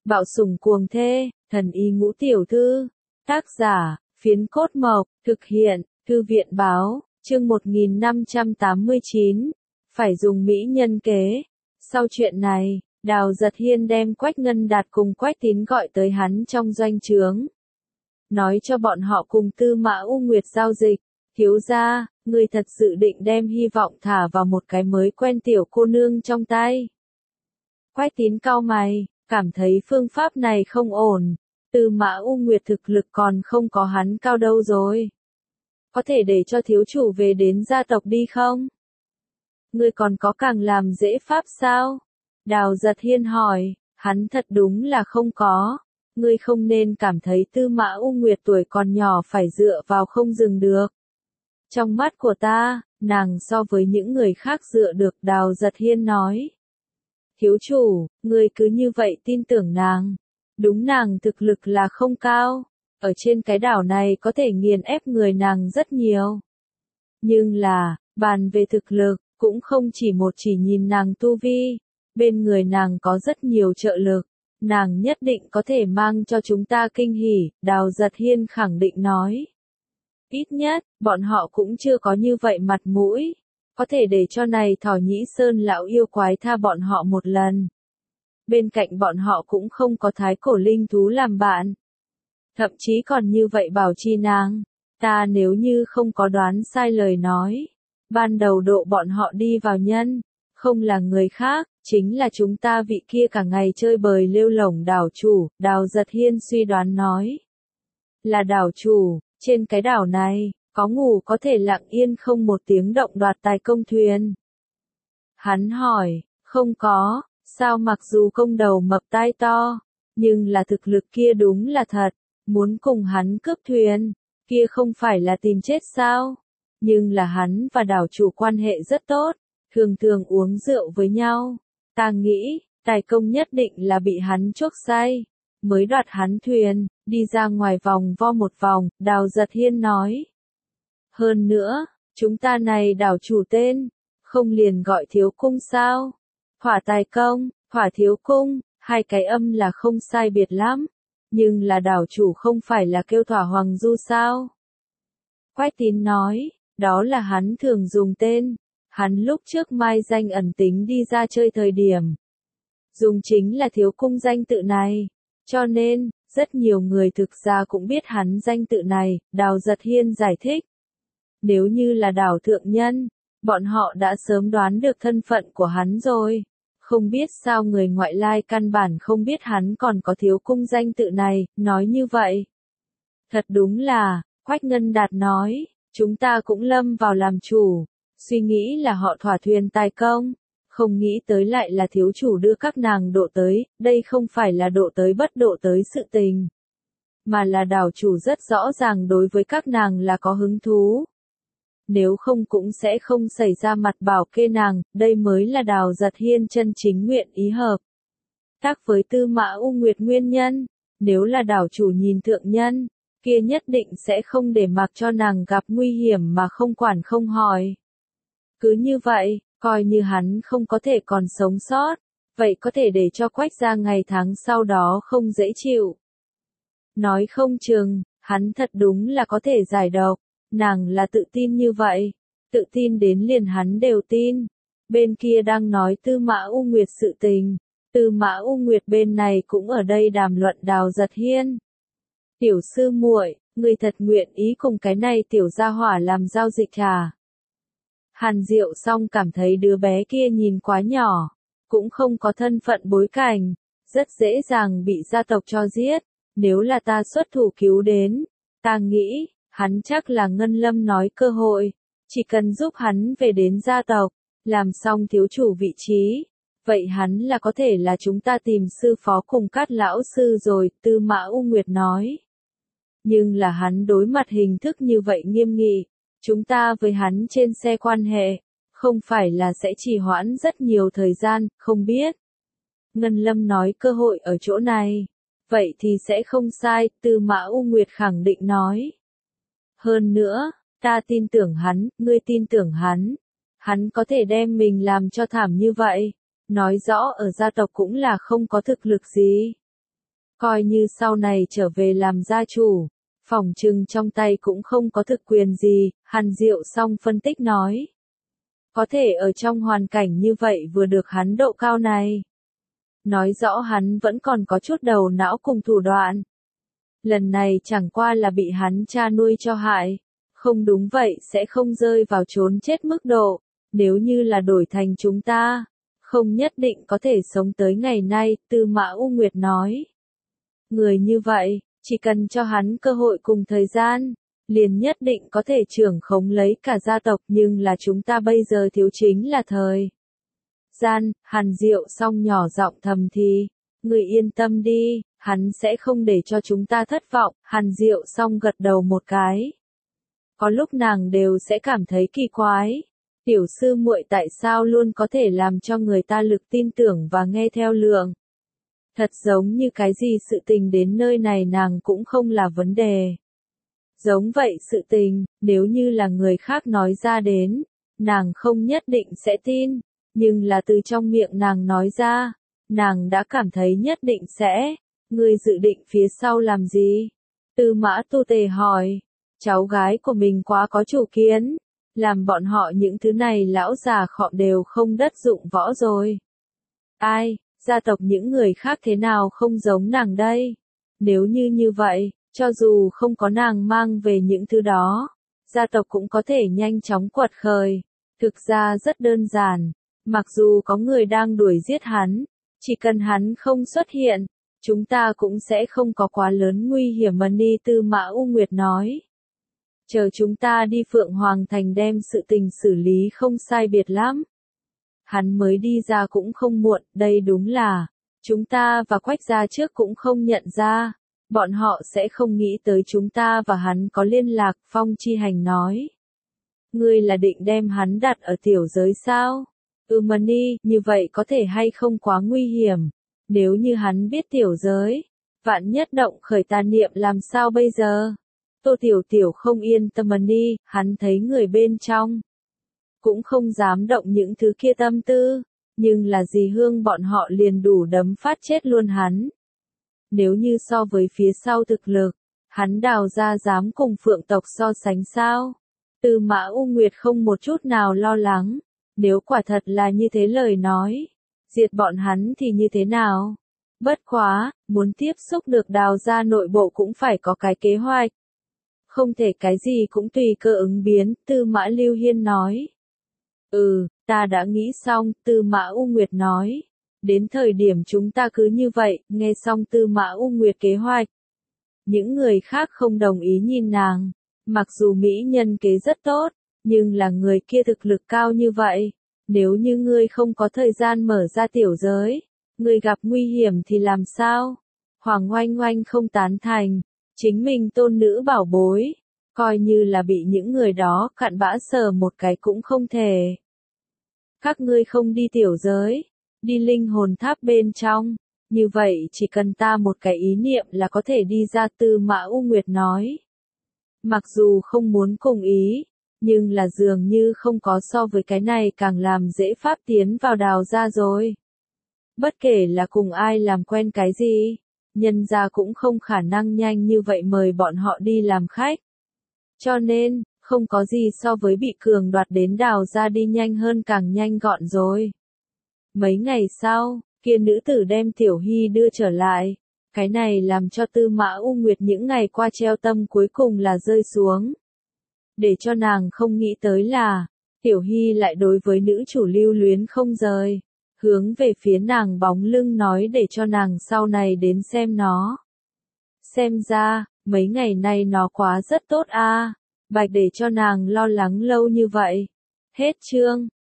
Bạo sủng cuồng thê, thần y ngũ tiểu thư. Tác giả, Phiến Cốt Mộc, thực hiện, Thư viện báo, chương 1589. Phải dùng mỹ nhân kế. Sau chuyện này, Đào Giật Hiên đem Quách Ngân Đạt cùng Quách Tín gọi tới hắn trong doanh trướng. Nói cho bọn họ cùng Tư Mã U Nguyệt giao dịch. Thiếu gia, người thật sự định đem hy vọng thả vào một cái mới quen tiểu cô nương trong tay. Quách Tín cau mày, cảm thấy phương pháp này không ổn. Tư Mã U Nguyệt thực lực còn không có hắn cao đâu rồi. Có thể để cho thiếu chủ về đến gia tộc đi không? Ngươi còn có càng làm dễ pháp sao? Đào Giật Hiên hỏi, hắn thật đúng là không có. Ngươi không nên cảm thấy Tư Mã U Nguyệt tuổi còn nhỏ phải dựa vào không dừng được. Trong mắt của ta, nàng so với những người khác dựa được, Đào Giật Hiên nói. Thiếu chủ, ngươi cứ như vậy tin tưởng nàng. Đúng, nàng thực lực là không cao. Ở trên cái đảo này có thể nghiền ép người nàng rất nhiều. Nhưng là, bàn về thực lực, cũng không chỉ nhìn nàng tu vi. Bên người nàng có rất nhiều trợ lực. Nàng nhất định có thể mang cho chúng ta kinh hỉ, Đào Giật Hiên khẳng định nói. Ít nhất, bọn họ cũng chưa có như vậy mặt mũi. Có thể để cho này Thỏ Nhĩ Sơn lão yêu quái tha bọn họ một lần. Bên cạnh bọn họ cũng không có thái cổ linh thú làm bạn. Thậm chí còn như vậy bảo chi nàng. Ta nếu như không có đoán sai lời nói. Ban đầu độ bọn họ đi vào nhân. Không là người khác, chính là chúng ta vị kia cả ngày chơi bời lêu lổng đảo chủ, Đào Giật Hiên suy đoán nói. Là đảo chủ, trên cái đảo này, có ngủ có thể lặng yên không một tiếng động đoạt tài công thuyền. Hắn hỏi, không có, sao mặc dù công đầu mập tai to, nhưng là thực lực kia đúng là thật, muốn cùng hắn cướp thuyền, kia không phải là tìm chết sao? Nhưng là hắn và đảo chủ quan hệ rất tốt, thường thường uống rượu với nhau. Ta nghĩ, tài công nhất định là bị hắn chuốc say, mới đoạt hắn thuyền, đi ra ngoài vòng vo một vòng, Đào Giật Hiên nói. Hơn nữa, chúng ta này đảo chủ tên, không liền gọi Thiếu Cung sao? Hỏa Tài Công, Hỏa Thiếu Cung, hai cái âm là không sai biệt lắm, nhưng là đảo chủ không phải là kêu Thỏa Hoàng Du sao? Quách Tín nói, đó là hắn thường dùng tên, hắn lúc trước mai danh ẩn tính đi ra chơi thời điểm. Dùng chính là Thiếu Cung danh tự này, cho nên, rất nhiều người thực ra cũng biết hắn danh tự này, Đào Giật Hiên giải thích. Nếu như là đảo thượng nhân, bọn họ đã sớm đoán được thân phận của hắn rồi. Không biết sao người ngoại lai căn bản không biết hắn còn có Thiếu Cung danh tự này, nói như vậy. Thật đúng là, Quách Ngân Đạt nói, chúng ta cũng lâm vào làm chủ, suy nghĩ là họ thỏa thuyền tài công, không nghĩ tới lại là thiếu chủ đưa các nàng độ tới, đây không phải là độ tới bất độ tới sự tình, mà là đảo chủ rất rõ ràng đối với các nàng là có hứng thú. Nếu không cũng sẽ không xảy ra mặt bảo kê nàng, đây mới là Đào Giật Hiên chân chính nguyện ý hợp tác với Tư Mã U Nguyệt nguyên nhân. Nếu là đảo chủ nhìn thượng nhân, kia nhất định sẽ không để mặc cho nàng gặp nguy hiểm mà không quản không hỏi. Cứ như vậy, coi như hắn không có thể còn sống sót, vậy có thể để cho Quách gia ngày tháng sau đó không dễ chịu. Nói không chừng, hắn thật đúng là có thể giải độc. Nàng là tự tin như vậy, tự tin đến liền hắn đều tin. Bên kia đang nói Tư Mã U Nguyệt sự tình, Tư Mã U Nguyệt bên này cũng ở đây đàm luận Đào Giật Hiên. Tiểu sư muội, người thật nguyện ý cùng cái này tiểu gia hỏa làm giao dịch à? Hàn Diệu Song cảm thấy đứa bé kia nhìn quá nhỏ, cũng không có thân phận bối cảnh, rất dễ dàng bị gia tộc cho giết. Nếu là ta xuất thủ cứu đến, ta nghĩ, hắn chắc là Ngân Lâm nói cơ hội, chỉ cần giúp hắn về đến gia tộc, làm xong thiếu chủ vị trí, vậy hắn là có thể là chúng ta tìm sư phó cùng Cát lão sư rồi, Tư Mã U Nguyệt nói. Nhưng là hắn đối mặt hình thức như vậy nghiêm nghị, chúng ta với hắn trên xe quan hệ, không phải là sẽ trì hoãn rất nhiều thời gian, không biết. Ngân Lâm nói cơ hội ở chỗ này, vậy thì sẽ không sai, Tư Mã U Nguyệt khẳng định nói. Hơn nữa, ta tin tưởng hắn, ngươi tin tưởng hắn có thể đem mình làm cho thảm như vậy, nói rõ ở gia tộc cũng là không có thực lực gì. Coi như sau này trở về làm gia chủ, phỏng chừng trong tay cũng không có thực quyền gì, Hàn Diệu Song phân tích nói. Có thể ở trong hoàn cảnh như vậy vừa được hắn độ cao này. Nói rõ hắn vẫn còn có chút đầu não cùng thủ đoạn. Lần này chẳng qua là bị hắn cha nuôi cho hại. Không đúng vậy sẽ không rơi vào trốn chết mức độ. Nếu như là đổi thành chúng ta, không nhất định có thể sống tới ngày nay, Tư Mã U Nguyệt nói. Người như vậy, chỉ cần cho hắn cơ hội cùng thời gian, liền nhất định có thể trưởng khống lấy cả gia tộc, nhưng là chúng ta bây giờ thiếu chính là thời gian. Hàn Diệu Song nhỏ giọng thầm thì, người yên tâm đi, hắn sẽ không để cho chúng ta thất vọng. Hàn Diệu Song gật đầu một cái. Có lúc nàng đều sẽ cảm thấy kỳ quái. Tiểu sư muội tại sao luôn có thể làm cho người ta lực tin tưởng và nghe theo lượng. Thật giống như cái gì sự tình đến nơi này nàng cũng không là vấn đề. Giống vậy sự tình, nếu như là người khác nói ra đến, nàng không nhất định sẽ tin, nhưng là từ trong miệng nàng nói ra, nàng đã cảm thấy nhất định sẽ. Người dự định phía sau làm gì? Tư Mã Tu Tề hỏi, cháu gái của mình quá có chủ kiến, làm bọn họ những thứ này lão già khọm đều không đất dụng võ rồi. Ai, gia tộc những người khác thế nào không giống nàng đây? Nếu như vậy, cho dù không có nàng mang về những thứ đó, gia tộc cũng có thể nhanh chóng quật khởi. Thực ra rất đơn giản, mặc dù có người đang đuổi giết hắn, chỉ cần hắn không xuất hiện, chúng ta cũng sẽ không có quá lớn nguy hiểm. Ni Tư Mã U Nguyệt nói. Chờ chúng ta đi Phượng Hoàng Thành đem sự tình xử lý không sai biệt lắm. Hắn mới đi ra cũng không muộn, đây đúng là, chúng ta và Quách gia trước cũng không nhận ra, bọn họ sẽ không nghĩ tới chúng ta và hắn có liên lạc. Phong Chi Hành nói. Ngươi là định đem hắn đặt ở tiểu giới sao? Ni, như vậy có thể hay không quá nguy hiểm, nếu như hắn biết tiểu giới, vạn nhất động khởi tà niệm làm sao bây giờ? Tô Tiểu Tiểu không yên tâm. Ni, hắn thấy người bên trong cũng không dám động những thứ kia tâm tư, nhưng là Dì Hương bọn họ liền đủ đấm phát chết luôn hắn. Nếu như so với phía sau thực lực, hắn Đào gia dám cùng Phượng tộc so sánh sao? Tư Mã U Nguyệt không một chút nào lo lắng, nếu quả thật là như thế lời nói, diệt bọn hắn thì như thế nào? Bất quá, muốn tiếp xúc được Đào gia nội bộ cũng phải có cái kế hoạch. Không thể cái gì cũng tùy cơ ứng biến, Tư Mã Lưu Hiên nói. Ta đã nghĩ xong, Tư Mã U Nguyệt nói. Đến thời điểm chúng ta cứ như vậy, nghe xong Tư Mã U Nguyệt kế hoạch. Những người khác không đồng ý nhìn nàng, mặc dù mỹ nhân kế rất tốt, nhưng là người kia thực lực cao như vậy. Nếu như ngươi không có thời gian mở ra tiểu giới, ngươi gặp nguy hiểm thì làm sao? Hoàng Oanh Oanh không tán thành, chính mình tôn nữ bảo bối, coi như là bị những người đó cặn bã sờ một cái cũng không thể. Các ngươi không đi tiểu giới, đi linh hồn tháp bên trong, như vậy chỉ cần ta một cái ý niệm là có thể đi ra. Tư Mã U Nguyệt nói. Mặc dù không muốn cùng ý, nhưng là dường như không có so với cái này càng làm dễ pháp tiến vào Đào gia rồi. Bất kể là cùng ai làm quen cái gì, nhân gia cũng không khả năng nhanh như vậy mời bọn họ đi làm khách. Cho nên, không có gì so với bị cường đoạt đến Đào gia đi nhanh hơn càng nhanh gọn rồi. Mấy ngày sau, kia nữ tử đem Tiểu Hy đưa trở lại. Cái này làm cho Tư Mã U Nguyệt những ngày qua treo tâm cuối cùng là rơi xuống. Để cho nàng không nghĩ tới là, Tiểu Hy lại đối với nữ chủ lưu luyến không rời. Hướng về phía nàng bóng lưng nói để cho nàng sau này đến xem nó. Xem ra, mấy ngày nay nó quá rất tốt a. Bạch để cho nàng lo lắng lâu như vậy. Hết chương.